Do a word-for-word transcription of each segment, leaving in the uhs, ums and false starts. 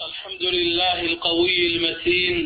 الحمد لله القوي المتين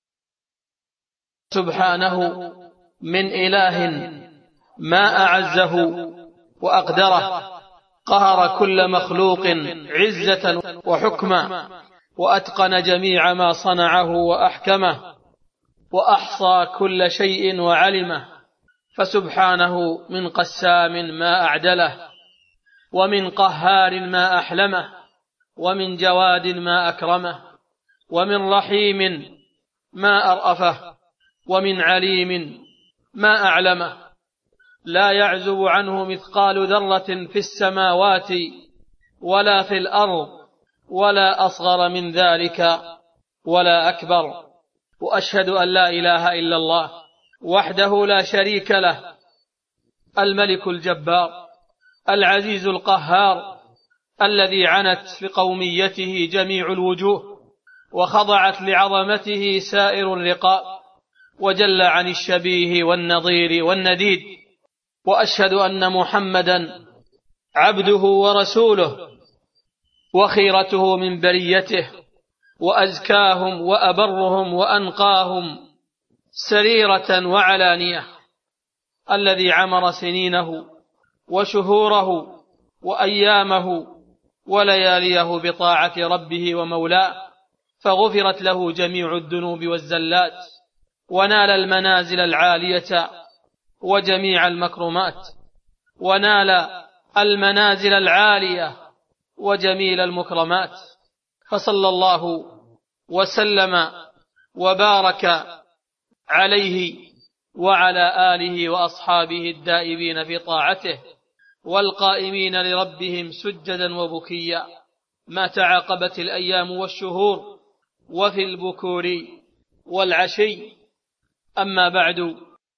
سبحانه من إله ما أعزه وأقدره، قهر كل مخلوق عزة وحكما، وأتقن جميع ما صنعه وأحكمه، وأحصى كل شيء وعلمه. فسبحانه من قسام ما أعدله، ومن قهار ما أحلمه، ومن جواد ما أكرمه، ومن رحيم ما أرأفه، ومن عليم ما أعلمه. لا يعزب عنه مثقال ذرة في السماوات ولا في الأرض، ولا أصغر من ذلك ولا أكبر. وأشهد أن لا إله إلا الله وحده لا شريك له، الملك الجبار العزيز القهار، الذي عنت لقوميته جميع الوجوه، وخضعت لعظمته سائر الرقاب، وجل عن الشبيه والنظير والنديد. وأشهد أن محمدا عبده ورسوله، وخيرته من بريته، وأزكاهم وأبرهم وأنقاهم سريرة وعلانية، الذي عمر سنينه وشهوره وأيامه ولياليه بطاعة ربه ومولاه، فغفرت له جميع الذنوب والزلات، ونال المنازل العالية وجميع المكرمات، ونال المنازل العالية وجميل المكرمات. فصلى الله وسلم وبارك عليه وعلى آله وأصحابه الدائبين في طاعته، والقائمين لربهم سجدا وبكيا، ما تعاقبت الأيام والشهور، وفي البكور والعشي. أما بعد،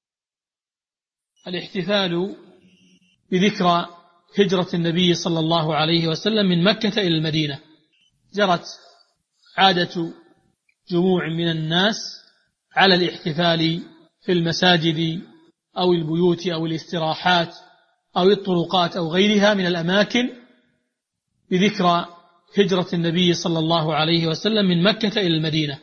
الاحتفال بذكرى هجرة النبي صلى الله عليه وسلم من مكة إلى المدينة. جرت عادة جموع من الناس على الاحتفال في المساجد أو البيوت أو الاستراحات أو الطرقات أو غيرها من الأماكن بذكرى هجرة النبي صلى الله عليه وسلم من مكة إلى المدينة.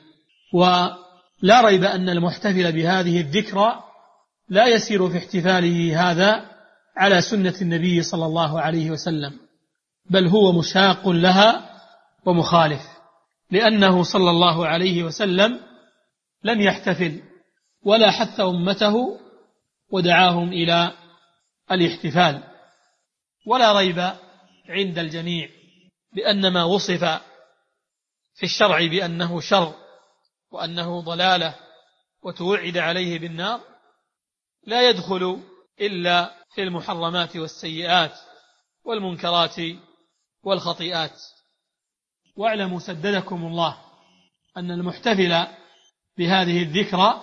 ولا ريب أن المحتفل بهذه الذكرى لا يسير في احتفاله هذا على سنة النبي صلى الله عليه وسلم، بل هو مشاق لها ومخالف، لأنه صلى الله عليه وسلم لم يحتفل ولا حث أمته ودعاهم إلى الاحتفال. ولا ريب عند الجميع بأن ما وصف في الشرع بأنه شر وأنه ضلالة وتوعد عليه بالنار لا يدخل إلا في المحرمات والسيئات والمنكرات والخطيئات. واعلموا سددكم الله أن المحتفل بهذه الذكرى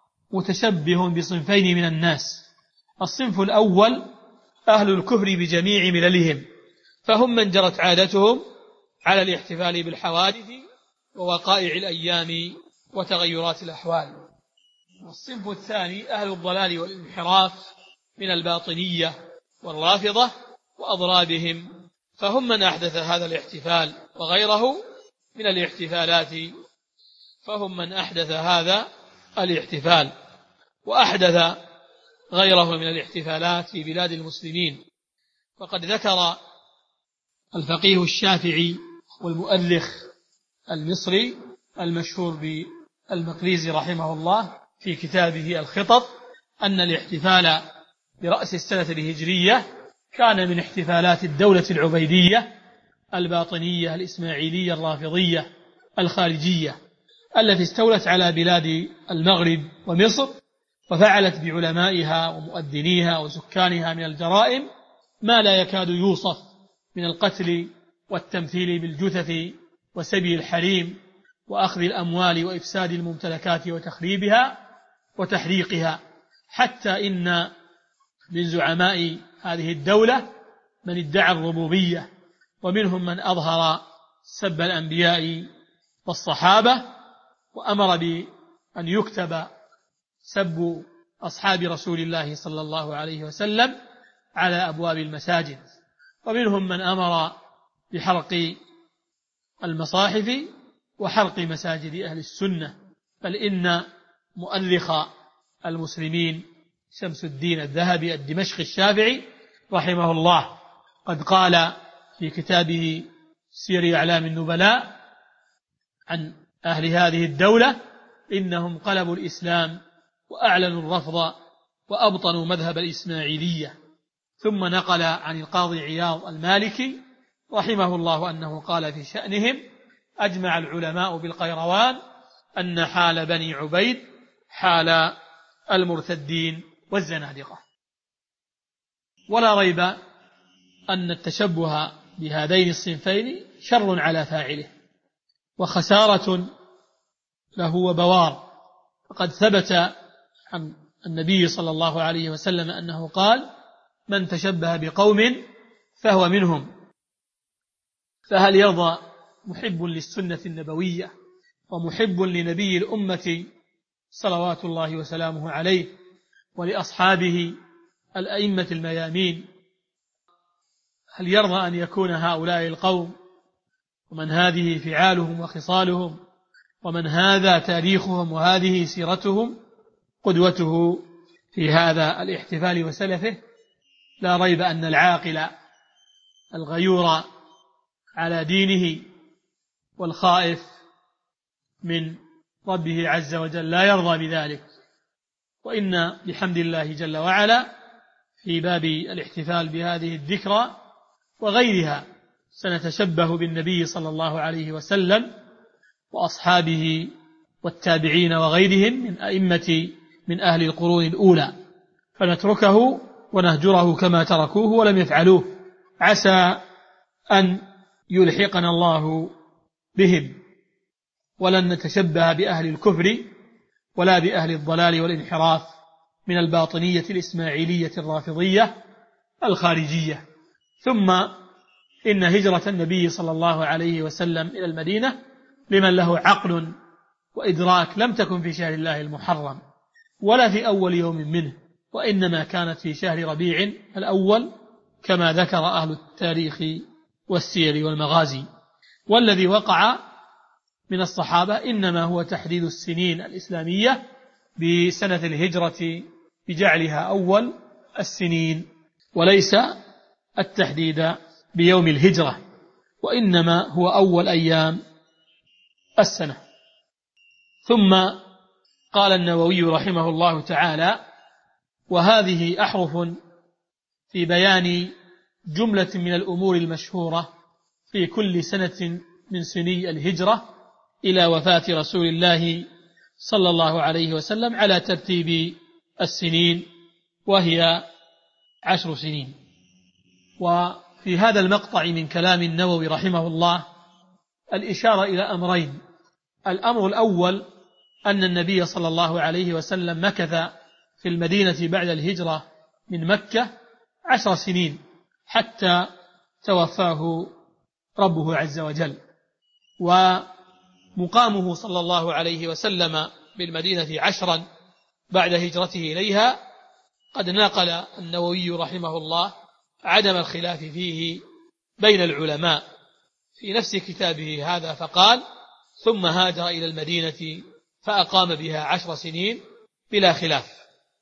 متشبه بصنفين من الناس. الصنف الأول أهل الكفر بجميع مللهم، فهم من جرت عادتهم على الاحتفال بالحوادث ووقائع الأيام وتغيرات الأحوال. والصنف الثاني أهل الضلال والانحراف من الباطنية والرافضة وأضرابهم، فهم من أحدث هذا الاحتفال وغيره من الاحتفالات، فهم من أحدث هذا الاحتفال وأحدث غيره من الاحتفالات في بلاد المسلمين. وقد ذكر الفقيه الشافعي والمؤرخ المصري المشهور بالمقريزي رحمه الله في كتابه الخطط أن الاحتفال برأس السنة الهجرية كان من احتفالات الدولة العبيدية الباطنية الإسماعيلية الرافضية الخارجية التي استولت على بلاد المغرب ومصر، وفعلت بعلمائها ومؤذنيها وسكانها من الجرائم ما لا يكاد يوصف من القتل والتمثيل بالجثث وسبي الحريم وأخذ الأموال وإفساد الممتلكات وتخريبها وتحريقها، حتى إن من زعماء هذه الدولة من ادعى الربوبية، ومنهم من أظهر سب الأنبياء والصحابة، وأمر بأن يكتب سب أصحاب رسول الله صلى الله عليه وسلم على أبواب المساجد. ومنهم من أمر بحرق المصاحف وحرق مساجد أهل السنة، بل إن مؤرخ المسلمين شمس الدين الذهبي الدمشقي الشافعي رحمه الله قد قال في كتابه سير أعلام النبلاء عن أهل هذه الدولة إنهم قلبوا الإسلام وأعلنوا الرفض وأبطنوا مذهب الإسماعيلية. ثم نقل عن القاضي عياض المالكي رحمه الله أنه قال في شأنهم: أجمع العلماء بالقيروان أن حال بني عبيد حال المرتدين والزنادقة. ولا ريب أن التشبه بهذين الصنفين شر على فاعله وخسارة له وبوار، فقد ثبت عن النبي صلى الله عليه وسلم أنه قال: من تشبه بقوم فهو منهم. فهل يرضى محب للسنة النبوية ومحب لنبي الأمة صلوات الله وسلامه عليه ولأصحابه الأئمة الميامين، هل يرضى أن يكون هؤلاء القوم ومن هذه فعالهم وخصالهم ومن هذا تاريخهم وهذه سيرتهم قدوته في هذا الاحتفال وسلفه؟ لا ريب أن العاقل الغيور على دينه والخائف من ربه عز وجل لا يرضى بذلك. وإن بحمد الله جل وعلا في باب الاحتفال بهذه الذكرى وغيرها سنتشبه بالنبي صلى الله عليه وسلم وأصحابه والتابعين وغيرهم من أئمة من أهل القرون الأولى، فنتركه ونهجره كما تركوه ولم يفعلوه، عسى أن يلحقنا الله بهم. ولن نتشبه بأهل الكفر ولا بأهل الضلال والانحراف من الباطنية الإسماعيلية الرافضية الخارجية. ثم إن هجرة النبي صلى الله عليه وسلم إلى المدينة لمن له عقل وإدراك لم تكن في شهر الله المحرم ولا في أول يوم منه، وإنما كانت في شهر ربيع الأول كما ذكر أهل التاريخ والسير والمغازي. والذي وقع من الصحابة إنما هو تحديد السنين الإسلامية بسنة الهجرة بجعلها أول السنين، وليس التحديد بيوم الهجرة، وإنما هو أول أيام السنة. ثم قال النووي رحمه الله تعالى: وهذه أحرف في بيان جملة من الأمور المشهورة في كل سنة من سني الهجرة إلى وفاة رسول الله صلى الله عليه وسلم على ترتيب السنين، وهي عشر سنين. وفي هذا المقطع من كلام النووي رحمه الله الإشارة إلى أمرين: الأمر الأول أن النبي صلى الله عليه وسلم مكث في المدينة بعد الهجرة من مكة عشر سنين حتى توفاه ربه عز وجل، ومقامه صلى الله عليه وسلم بالمدينة عشرا بعد هجرته إليها قد ناقل النووي رحمه الله عدم الخلاف فيه بين العلماء في نفس كتابه هذا، فقال: ثم هاجر إلى المدينة فأقام بها عشر سنين بلا خلاف.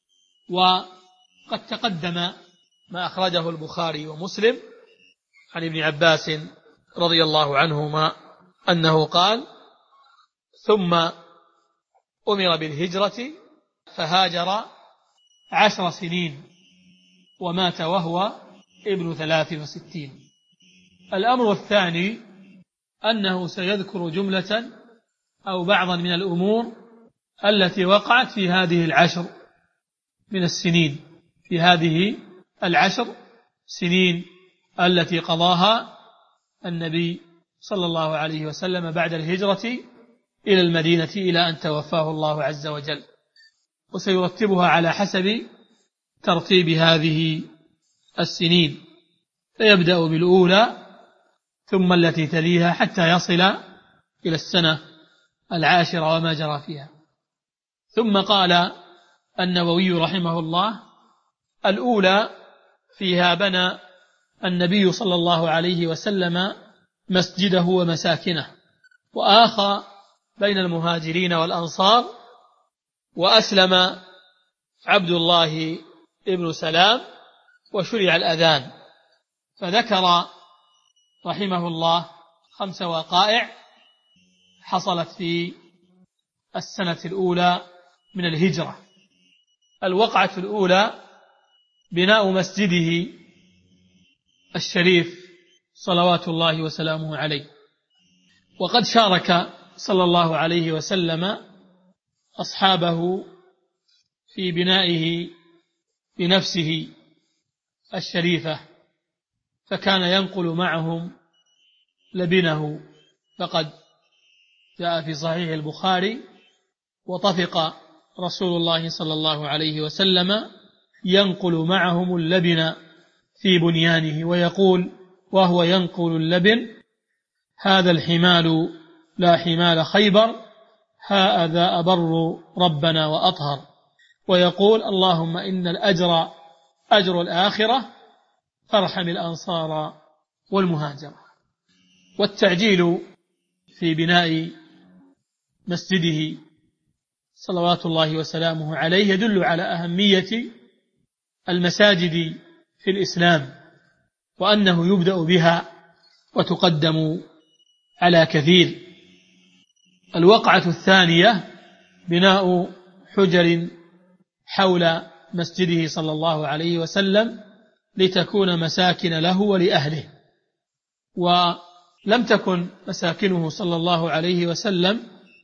وقد تقدم ما أخرجه البخاري ومسلم عن ابن عباس رضي الله عنهما أنه قال: ثم أمر بالهجرة فهاجر عشر سنين ومات وهو ابن ثلاث وستين. الأمر الثاني أنه سيذكر جملة أو بعضا من الأمور التي وقعت في هذه العشر من السنين، في هذه العشر سنين التي قضاها النبي صلى الله عليه وسلم بعد الهجرة إلى المدينة إلى أن توفاه الله عز وجل، وسيرتبها على حسب ترتيب هذه السنين، فيبدأ بالأولى ثم التي تليها حتى يصل إلى السنة العاشرة وما جرى فيها. ثم قال النووي رحمه الله: الأولى فيها بنى النبي صلى الله عليه وسلم مسجده ومساكنه، وآخى بين المهاجرين والأنصار، وأسلم عبد الله ابن سلام وشرع الأذان. فذكر رحمه الله خمس وقائع حصلت في السنة الأولى من الهجرة. الوقعة الأولى بناء مسجده الشريف صلوات الله وسلامه عليه، وقد شارك صلى الله عليه وسلم أصحابه في بنائه بنفسه الشريفة، فكان ينقل معهم لبنه. فقد جاء في صحيح البخاري: وطفق رسول الله صلى الله عليه وسلم ينقل معهم اللبن في بنيانه، ويقول وهو ينقل اللبن: هذا الحمال لا حمال خيبر، هذا أبر ربنا وأطهر. ويقول: اللهم إن الأجر أجر الآخرة فارحم الأنصار والمهاجرة. والتعجيل في بناء مسجده صلوات الله وسلامه عليه يدل على أهمية المساجد في الإسلام، وأنه يبدأ بها وتقدم على كثير. الوقعة الثانية بناء حجر حول مسجده صلى الله عليه وسلم لتكون مساكن له ولأهله. ولم تكن مساكنه صلى الله عليه وسلم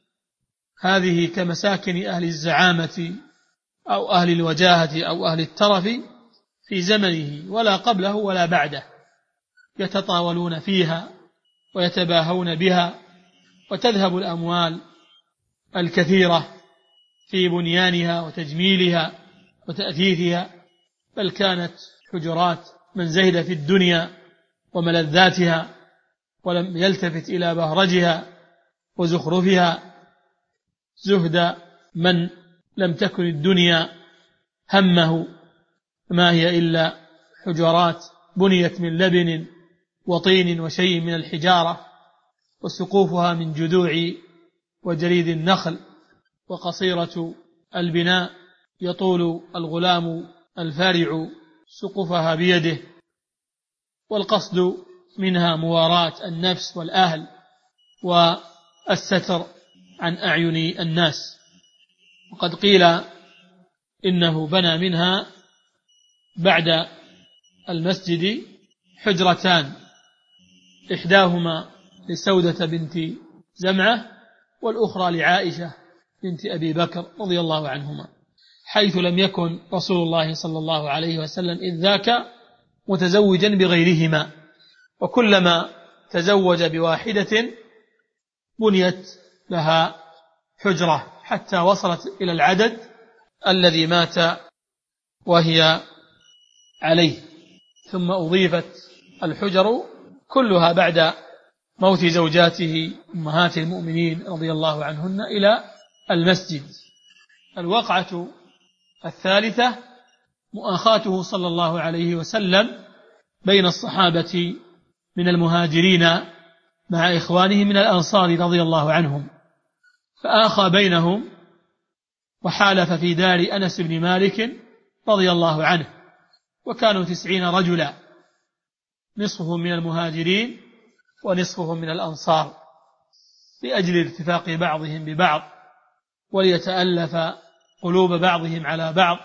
هذه كمساكن أهل الزعامة أو أهل الوجاهة أو أهل الترف في زمنه ولا قبله ولا بعده، يتطاولون فيها ويتباهون بها، وتذهب الأموال الكثيرة في بنيانها وتجميلها وتأثيثها، بل كانت حجرات من زهد في الدنيا وملذاتها ولم يلتفت إلى بهرجها وزخرفها زهد من لم تكن الدنيا همه، ما هي إلا حجرات بنيت من لبن وطين وشيء من الحجارة، وسقوفها من جذوع وجريد النخل، وقصيرة البناء يطول الغلام الفارع سقفها بيده، والقصد منها مواراة النفس والأهل والستر عن أعين الناس. وقد قيل إنه بنى منها بعد المسجد حجرتان، إحداهما لسودة بنت زمعة والأخرى لعائشة بنت أبي بكر رضي الله عنهما، حيث لم يكن رسول الله صلى الله عليه وسلم إذ ذاك متزوجا بغيرهما، وكلما تزوج بواحدة بنيت لها حجرة حتى وصلت إلى العدد الذي مات وهي عليه، ثم أضيفت الحجر كلها بعد موت زوجاته أمهات المؤمنين رضي الله عنهن إلى المسجد. الوقعة الثالثة مؤاخاته صلى الله عليه وسلم بين الصحابة من المهاجرين مع إخوانه من الأنصار رضي الله عنهم، فآخى بينهم وحالف في دار أنس بن مالك رضي الله عنه، وكانوا تسعين رجلا، نصفهم من المهاجرين ونصفهم من الأنصار، لأجل ارتفاق بعضهم ببعض وليتألف قلوب بعضهم على بعض.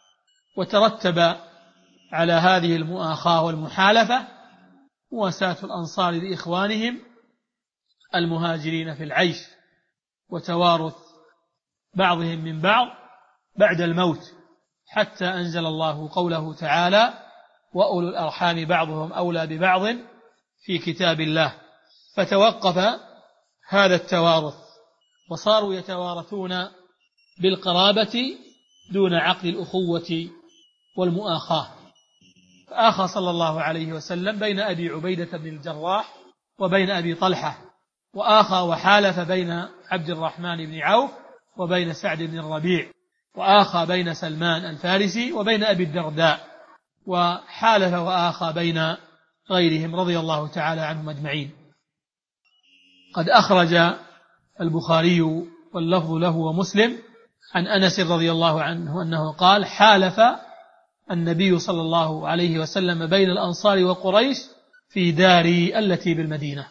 وترتب على هذه المؤاخاة والمحالفة مواساة الأنصار لإخوانهم المهاجرين في العيش، وتوارث بعضهم من بعض بعد الموت، حتى أنزل الله قوله تعالى: وأولو الأرحام بعضهم أولى ببعض في كتاب الله. فتوقف هذا التوارث، وصاروا يتوارثون بالقرابة دون عقد الأخوة والمؤاخاة. فآخى صلى الله عليه وسلم بين أبي عبيدة بن الجراح وبين أبي طلحة، وآخى وحالف بين عبد الرحمن بن عوف وبين سعد بن الربيع، وآخى بين سلمان الفارسي وبين أبي الدرداء، وحالف وآخى بين غيرهم رضي الله تعالى عنهم أجمعين. قد أخرج البخاري واللفظ له ومسلم عن أنس رضي الله عنه أنه قال: حالف النبي صلى الله عليه وسلم بين الأنصار وقريش في داري التي بالمدينة.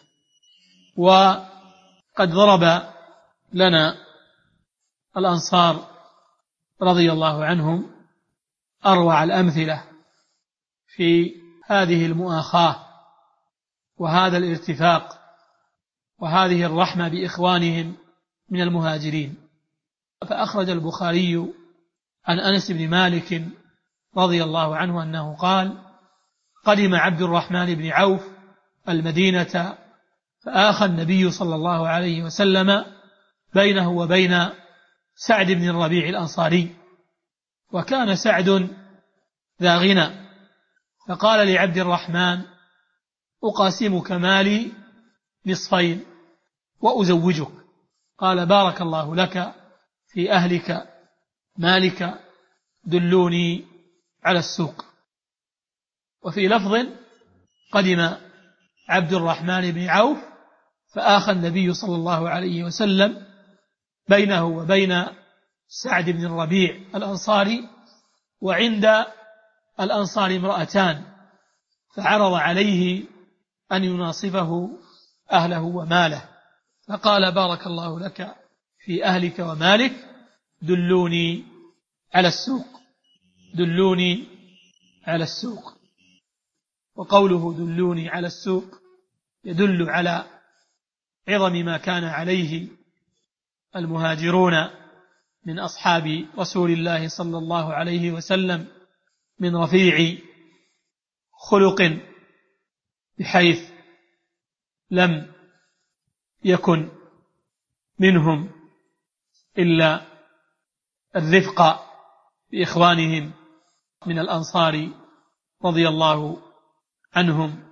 وقد ضرب لنا الأنصار رضي الله عنهم أروع الأمثلة في هذه المؤاخاة وهذا الارتفاق وهذه الرحمة بإخوانهم من المهاجرين. فأخرج البخاري عن أنس بن مالك رضي الله عنه أنه قال: قدم عبد الرحمن بن عوف المدينة فآخى النبي صلى الله عليه وسلم بينه وبين سعد بن الربيع الأنصاري، وكان سعد ذا غنى، فقال لعبد الرحمن: أقاسمك مالي نصفين وأزوجك. قال: بارك الله لك في أهلك مالك، دلوني على السوق. وفي لفظ: قدم عبد الرحمن بن عوف فآخى النبي صلى الله عليه وسلم بينه وبين سعد بن الربيع الأنصاري، وعند الأنصار امرأتان، فعرض عليه أن يناصفه أهله وماله، فقال: بارك الله لك في أهلك ومالك، دلوني على السوق، دلوني على السوق. وقوله دلوني على السوق يدل على عظم ما كان عليه المهاجرون من أصحاب رسول الله صلى الله عليه وسلم من رفيع خلق، بحيث لم يكن منهم إلا الرفق بإخوانهم من الأنصار رضي الله عنهم،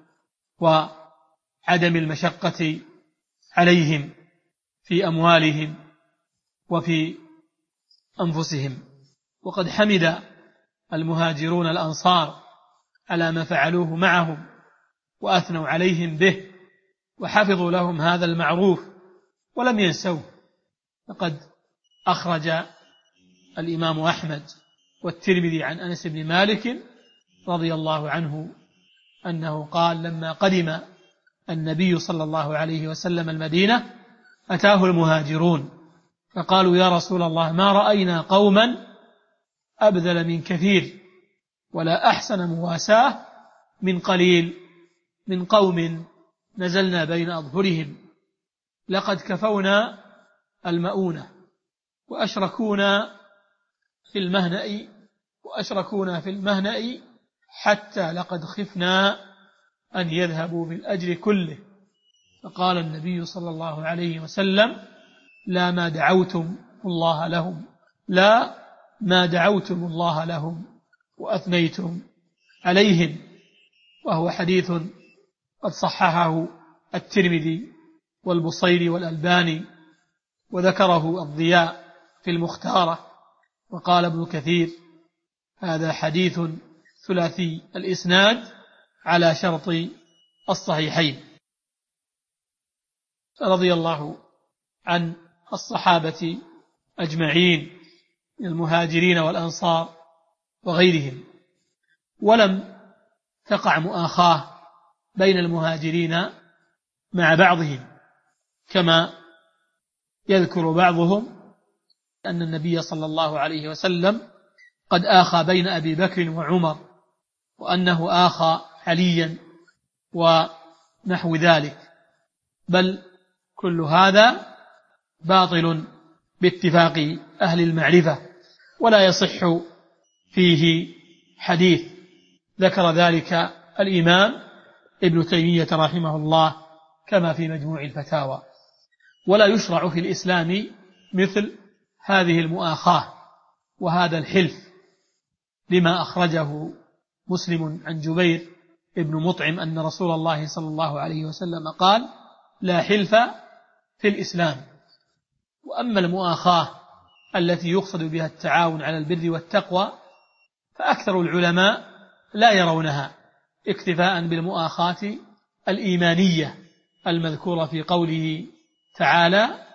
وعدم المشقة عليهم في أموالهم وفي أنفسهم. وقد حمد المهاجرون الأنصار على ما فعلوه معهم وأثنوا عليهم به، وحفظوا لهم هذا المعروف ولم ينسوه. فقد أخرج الإمام أحمد والترمذي عن أنس بن مالك رضي الله عنه أنه قال: لما قدم النبي صلى الله عليه وسلم المدينة أتاه المهاجرون فقالوا: يا رسول الله، ما رأينا قوما أبذل من كثير ولا أحسن مواساة من قليل، من قوم نزلنا بين أظهرهم، لقد كفونا المؤونة وأشركونا في المهنأ وأشركونا في المهنأ حتى لقد خفنا أن يذهبوا بالأجر كله. فقال النبي صلى الله عليه وسلم: لا ما دعوتم الله لهم، لا ما دعوتم الله لهم وأثنيتم عليهم. وهو حديث قد صححه الترمذي والبصيري والألباني، وذكره الضياء في المختارة. وقال ابن كثير: هذا حديث ثلاثي الإسناد على شرط الصحيحين. رضي الله عن الصحابة أجمعين من المهاجرين والأنصار وغيرهم. ولم تقع مؤاخاة بين المهاجرين مع بعضهم، كما يذكر بعضهم أن النبي صلى الله عليه وسلم قد آخى بين أبي بكر وعمر، وأنه آخى عليا ونحو ذلك، بل كل هذا باطل باتفاق أهل المعرفة، ولا يصح فيه حديث. ذكر ذلك الإمام ابن تيمية رحمه الله كما في مجموع الفتاوى. ولا يشرع في الإسلام مثل هذه المؤاخاة وهذا الحلف، لما أخرجه مسلم عن جبير ابن مطعم أن رسول الله صلى الله عليه وسلم قال: لا حلف في الإسلام. وأما المؤاخاة التي يقصد بها التعاون على البر والتقوى فأكثر العلماء لا يرونها، اكتفاء بالمؤاخاة الإيمانية المذكورة في قوله تعالى: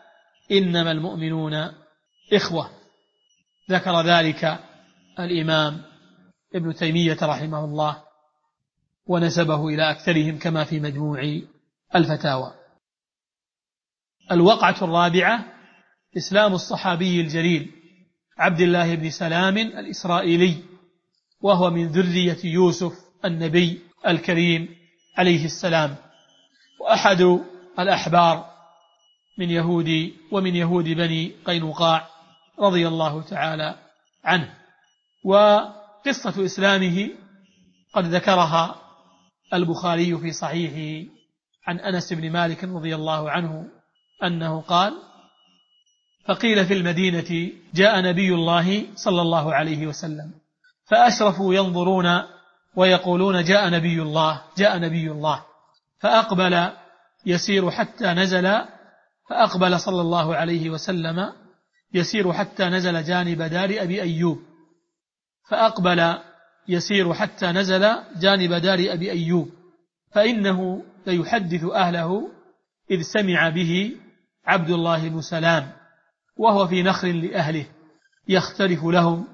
إنما المؤمنون إخوة. ذكر ذلك الإمام ابن تيمية رحمه الله ونسبه إلى أكثرهم كما في مجموع الفتاوى. الوقعة الرابعة إسلام الصحابي الجليل عبد الله بن سلام الإسرائيلي، وهو من ذرية يوسف النبي الكريم عليه السلام، وأحد الأحبار من يهود ومن يهود بني قينقاع رضي الله تعالى عنه. وقصة إسلامه قد ذكرها البخاري في صحيحه عن أنس بن مالك رضي الله عنه أنه قال: فقيل في المدينة جاء نبي الله صلى الله عليه وسلم، فأشرفوا ينظرون ويقولون جاء نبي الله جاء نبي الله، فأقبل يسير حتى نزل فأقبل صلى الله عليه وسلم يسير حتى نزل جانب دار أبي أيوب فأقبل يسير حتى نزل جانب دار أبي أيوب فإنه ليحدث أهله إذ سمع به عبد الله بن سلام، وهو في نخل لأهله يختلف لهم،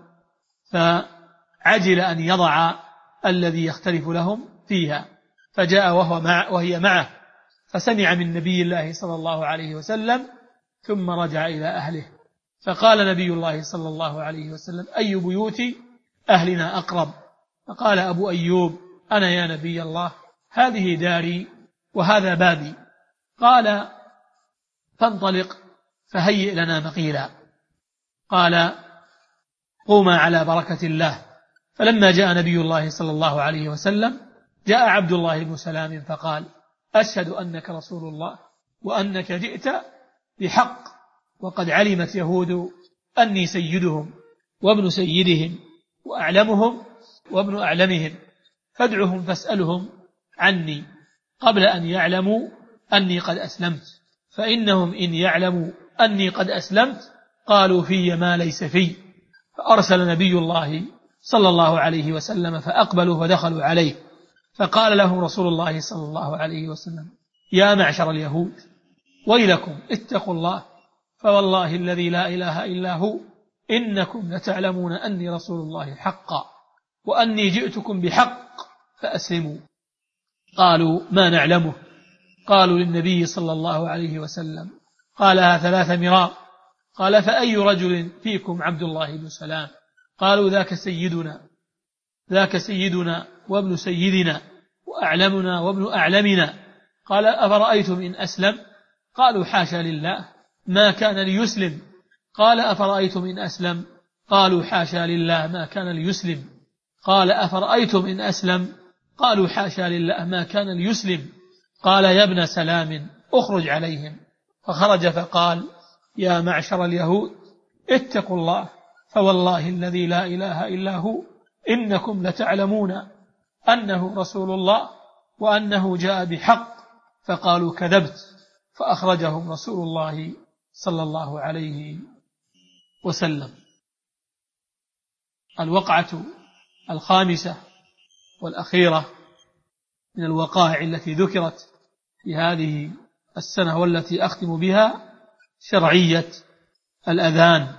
فعجل أن يضع الذي يختلف لهم فيها، فجاء وهو مع وهي معه، فسمع من نبي الله صلى الله عليه وسلم ثم رجع إلى أهله، فقال نبي الله صلى الله عليه وسلم: أي بيوت أهلنا أقرب؟ فقال أبو أيوب: أنا يا نبي الله، هذه داري وهذا بابي. قال: فانطلق فهيئ لنا مقيلا. قال: قوما على بركة الله. فلما جاء نبي الله صلى الله عليه وسلم جاء عبد الله بن سلام فقال: أشهد أنك رسول الله وأنك جئت بحق، وقد علمت يهود أني سيدهم وابن سيدهم وأعلمهم وابن أعلمهم، فادعهم فاسألهم عني قبل أن يعلموا أني قد أسلمت، فإنهم إن يعلموا أني قد أسلمت قالوا في ما ليس في. فأرسل نبي الله صلى الله عليه وسلم فأقبلوا فدخلوا عليه، فقال لهم رسول الله صلى الله عليه وسلم: يا معشر اليهود، ويلكم اتقوا الله، فوالله الذي لا إله إلا هو إنكم لتعلمون أني رسول الله حقا، وأني جئتكم بحق فأسلموا. قالوا: ما نعلمه. قالوا للنبي صلى الله عليه وسلم قالها ثلاث مرار. قال: فأي رجل فيكم عبد الله بن سلام؟ قالوا: ذاك سيدنا ذاك سيدنا وابن سيدنا وأعلمنا وابن أعلمنا. قال: أفرأيتم إن أسلم؟ قالوا: حاشا لله، ما كان ليسلم. قال: أفرأيتم إن أسلم؟ قالوا: حاشا لله، ما كان ليسلم. قال: أفرأيتم إن أسلم؟ قالوا: حاشا لله، ما كان ليسلم. قال: يا ابن سلام اخرج عليهم. فخرج فقال: يا معشر اليهود، اتقوا الله، فوالله الذي لا إله إلا هو إنكم لتعلمون أنه رسول الله وأنه جاء بحق. فقالوا: كذبت. فأخرجهم رسول الله صلى الله عليه وسلم. الوقعة الخامسة والأخيرة من الوقائع التي ذكرت في هذه السنة والتي أختم بها شرعية الأذان.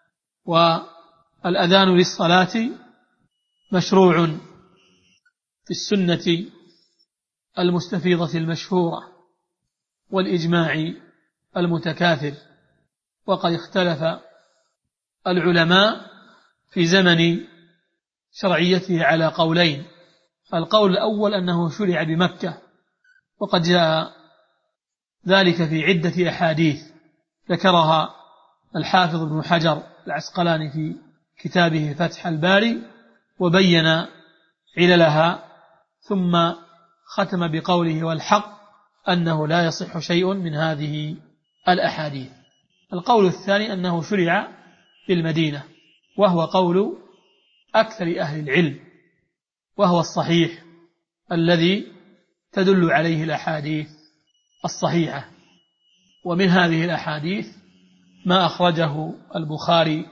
والأذان للصلاة مشروع في السنة المستفيضة المشهورة والإجماع المتكاثر، وقد اختلف العلماء في زمن شرعيته على قولين. القول الأول أنه شرع بمكة، وقد جاء ذلك في عدة أحاديث ذكرها الحافظ ابن حجر العسقلاني في كتابه فتح الباري وبين عللها، ثم ختم بقوله: والحق أنه لا يصح شيء من هذه الأحاديث. القول الثاني أنه شرع بالمدينة، وهو قول أكثر أهل العلم، وهو الصحيح الذي تدل عليه الأحاديث الصحيحة. ومن هذه الأحاديث ما أخرجه البخاري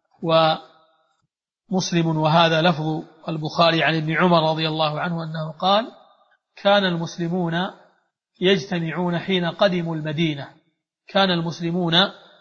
ومسلم، وهذا لفظ البخاري عن ابن عمر رضي الله عنه أنه قال: كان المسلمون يجتمعون حين قدموا المدينة كان المسلمون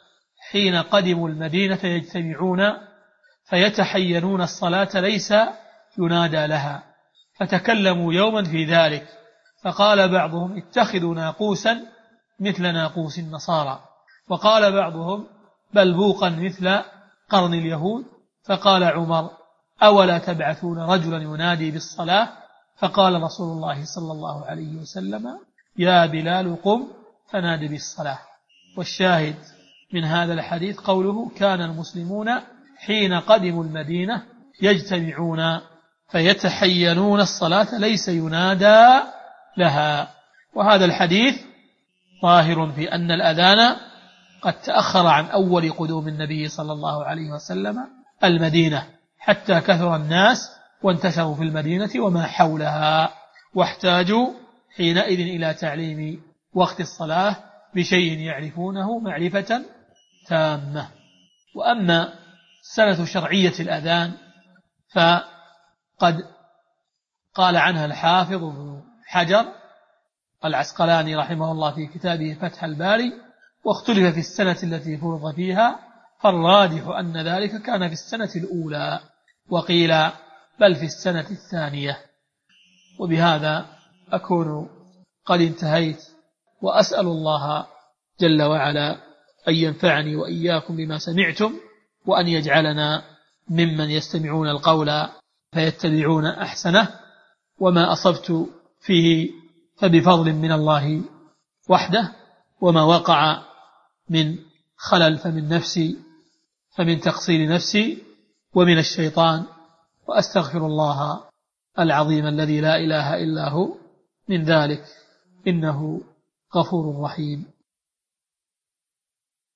حين قدموا المدينة يجتمعون فيتحينون الصلاة ليس ينادى لها، فتكلموا يوما في ذلك، فقال بعضهم اتخذوا ناقوسا مثل ناقوس النصارى، وقال بعضهم بل بوقا مثل قرن اليهود، فقال عمر أولا تبعثون رجلا ينادي بالصلاة؟ فقال رسول الله صلى الله عليه وسلم يا بلال قم فنادي بالصلاة. والشاهد من هذا الحديث قوله كان المسلمون حين قدموا المدينة يجتمعون فيتحينون الصلاة ليس ينادى لها. وهذا الحديث ظاهر في أن الأذان قد تأخر عن أول قدوم النبي صلى الله عليه وسلم المدينة حتى كثر الناس وانتشروا في المدينة وما حولها، واحتاجوا حينئذ إلى تعليم وقت الصلاة بشيء يعرفونه معرفة تامة. وأما سنة شرعية الأذان فقد قال عنها الحافظ ابن حجر العسقلاني رحمه الله في كتابه فتح الباري واختلف في السنة التي فرض فيها، فالراجح أن ذلك كان في السنة الأولى، وقيل بل في السنة الثانية. وبهذا أكون قد انتهيت، وأسأل الله جل وعلا أن ينفعني وإياكم بما سمعتم، وأن يجعلنا ممن يستمعون القول فيتبعون أحسنه، وما أصبت فيه فبفضل من الله وحده، وما وقع من خلل فمن نفسي فمن تقصير نفسي ومن الشيطان، وأستغفر الله العظيم الذي لا إله إلا هو من ذلك، إنه غفور رحيم.